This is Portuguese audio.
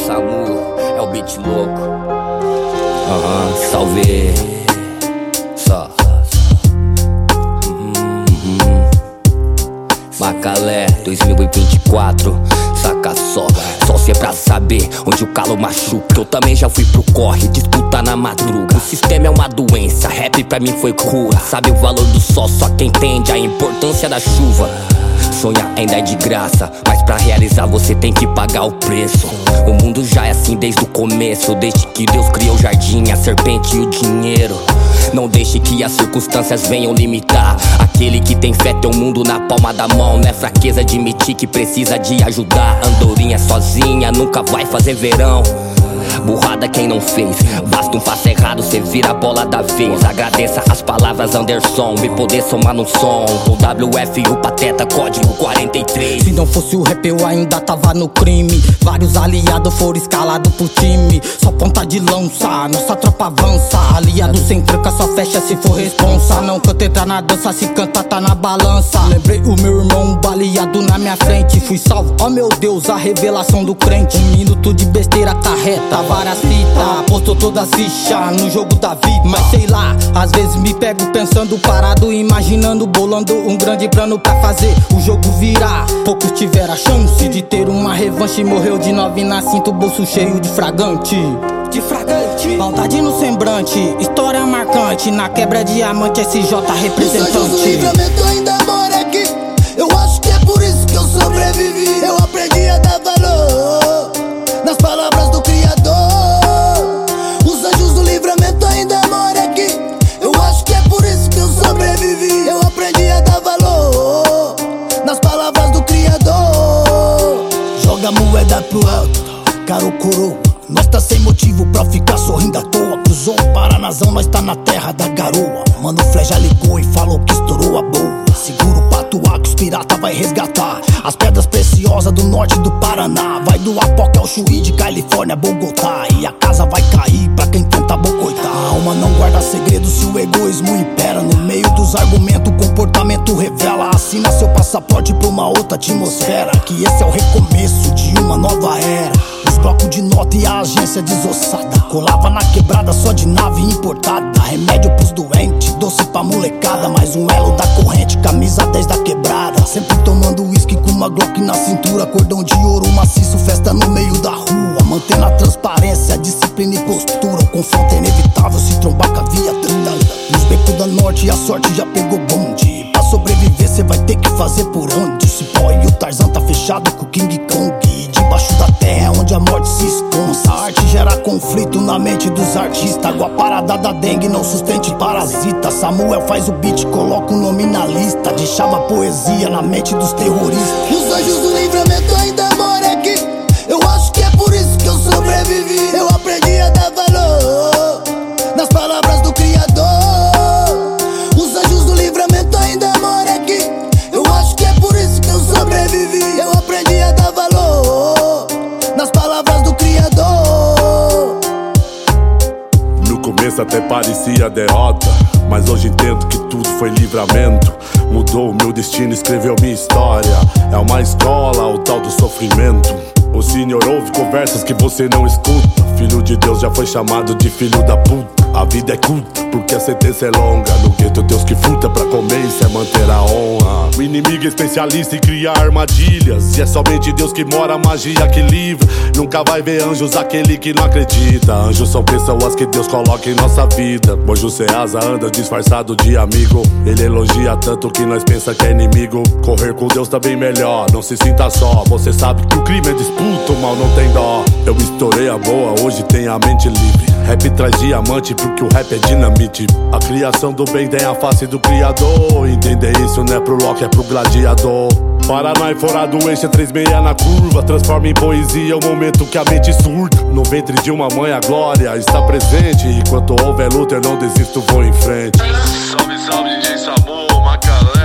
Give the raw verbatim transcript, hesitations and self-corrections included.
Samu, é o beat louco. Aham, uhum, salve. Só. Uhum, uhum. Macalé, dois mil e vinte e quatro. Saca só, só se é pra saber onde o calo machuca. Eu também já fui pro corre, disputa na madruga. O sistema é uma doença, rap pra mim foi cura. Sabe o valor do sol, só quem entende a importância da chuva. Sonhar ainda é de graça, mas pra realizar você tem que pagar o preço. O mundo já é assim desde o começo, desde que Deus criou o jardim, a serpente e o dinheiro. Não deixe que as circunstâncias venham limitar. Aquele que tem fé tem o mundo na palma da mão. Não é fraqueza admitir que precisa de ajudar. Andorinha sozinha nunca vai fazer verão. Burrada quem não fez, basta um passo errado, cê vira a bola da vez. Agradeça as palavras Anderson, me poder somar no som. Com W F e o Pateta, código quarenta e três. Se não fosse o rap eu ainda tava no crime. Vários aliados foram escalados pro time. Só ponta de lança, nossa tropa avança. Aliado sem tranca, só fecha se for responsa. Não canta, entra na dança, se canta tá na balança. Lembrei o meu irmão baleado na minha frente. Fui salvo, oh meu Deus, a revelação do crente. Um minuto de besteira carreta várias fitas, postou todas as fichas no jogo da vida. Mas sei lá, às vezes me pego pensando parado, imaginando, bolando um grande plano pra fazer o jogo virar. Poucos tiveram a chance de ter uma revanche. Morreu de nove na cinta, o bolso cheio de fragante. De fragante, maldade no semblante, história marcante. Na quebra diamante, S J representante. Os anjos do livramento ainda moram aqui. Eu acho que é por isso que eu sobrevivi. Eu aprendi a dar valor nas palavras do Criador. Os anjos do livramento ainda moram aqui. Eu acho que é por isso que eu sobrevivi. Eu aprendi a dar valor nas palavras do Criador. Joga a moeda pro alto, caro coroa. Nós tá sem motivo pra ficar sorrindo à toa. Cruzou o Paranazão, nós tá na terra da garoa. Mano, o Flé já ligou e falou que estourou a boa. Segura o patuá que os pirata vai resgatar as pedras preciosas do norte do Paraná. Vai do Apoque ao Chuí, de Califórnia a Bogotá. E a casa vai cair pra quem tenta bocoitar. A alma não guarda segredo se o egoísmo impera. No meio dos argumentos o comportamento revela. Assina seu passaporte pra uma outra atmosfera. Que esse é o recomeço de uma nova era. Os blocos de nota e a agência desossada. Colava na quebrada só de nave importada. Remédio pros doentes, doce pra molecada. Mais um elo da corrente, camisa dez da quebrada. Sempre tomando uísque com uma Glock na cintura. Cordão de ouro maciço, festa no meio da rua. Mantendo a transparência, disciplina e postura. O confronto é inevitável se trombar com a viatura. Nos becos da norte a sorte já pegou bonde. Pra sobreviver cê vai ter que fazer por onde. O Cipó e o Tarzan tá fechado com o King Kong. Debaixo da terra é onde a morte se esconde. A arte gera conflito na mente dos artistas. Água parada da dengue não sustente parasita. Samuel faz o beat, coloca o nome na lista. Deixava poesia na mente dos terroristas. Os anjos do livramento ainda moram aqui. Eu acho que é por isso que eu sobrevivi. Eu aprendi a dar valor nas palavras do Criador. Os anjos do livramento ainda moram aqui. Eu acho que é por isso que eu sobrevivi. Eu aprendi a dar valor nas palavras do Criador. No começo até parecia derrota, mas hoje entendo que tudo foi livramento. Mudou o meu destino, escreveu minha história. É uma escola, o tal do sofrimento. O senhor ouve conversas que você não escuta. Filho de Deus já foi chamado de filho da puta. A vida é curta, porque a sentença é longa. No gueto Deus que fruta pra comer, isso é manter a honra. O inimigo é especialista em criar armadilhas. E é somente Deus que mora, a magia que livra. Nunca vai ver anjos aquele que não acredita. Anjos são pessoas que Deus coloca em nossa vida. Anjo sem asa anda disfarçado de amigo. Ele elogia tanto que nós pensa que é inimigo. Correr com Deus tá bem melhor, não se sinta só. Você sabe que o crime é disputa, o mal não tem dó. Eu estourei a boa, hoje tenho a mente livre. Rap traz diamante porque o rap é dinamite. A criação do bem tem a face do Criador. Entender isso não é pro Loki, é pro gladiador. Paraná e fora do eixo é três meia na curva. Transforma em poesia o momento que a mente surta. No ventre de uma mãe a glória está presente. Enquanto houver luta eu não desisto, vou em frente. Salve, salve D J Samu, Macalé.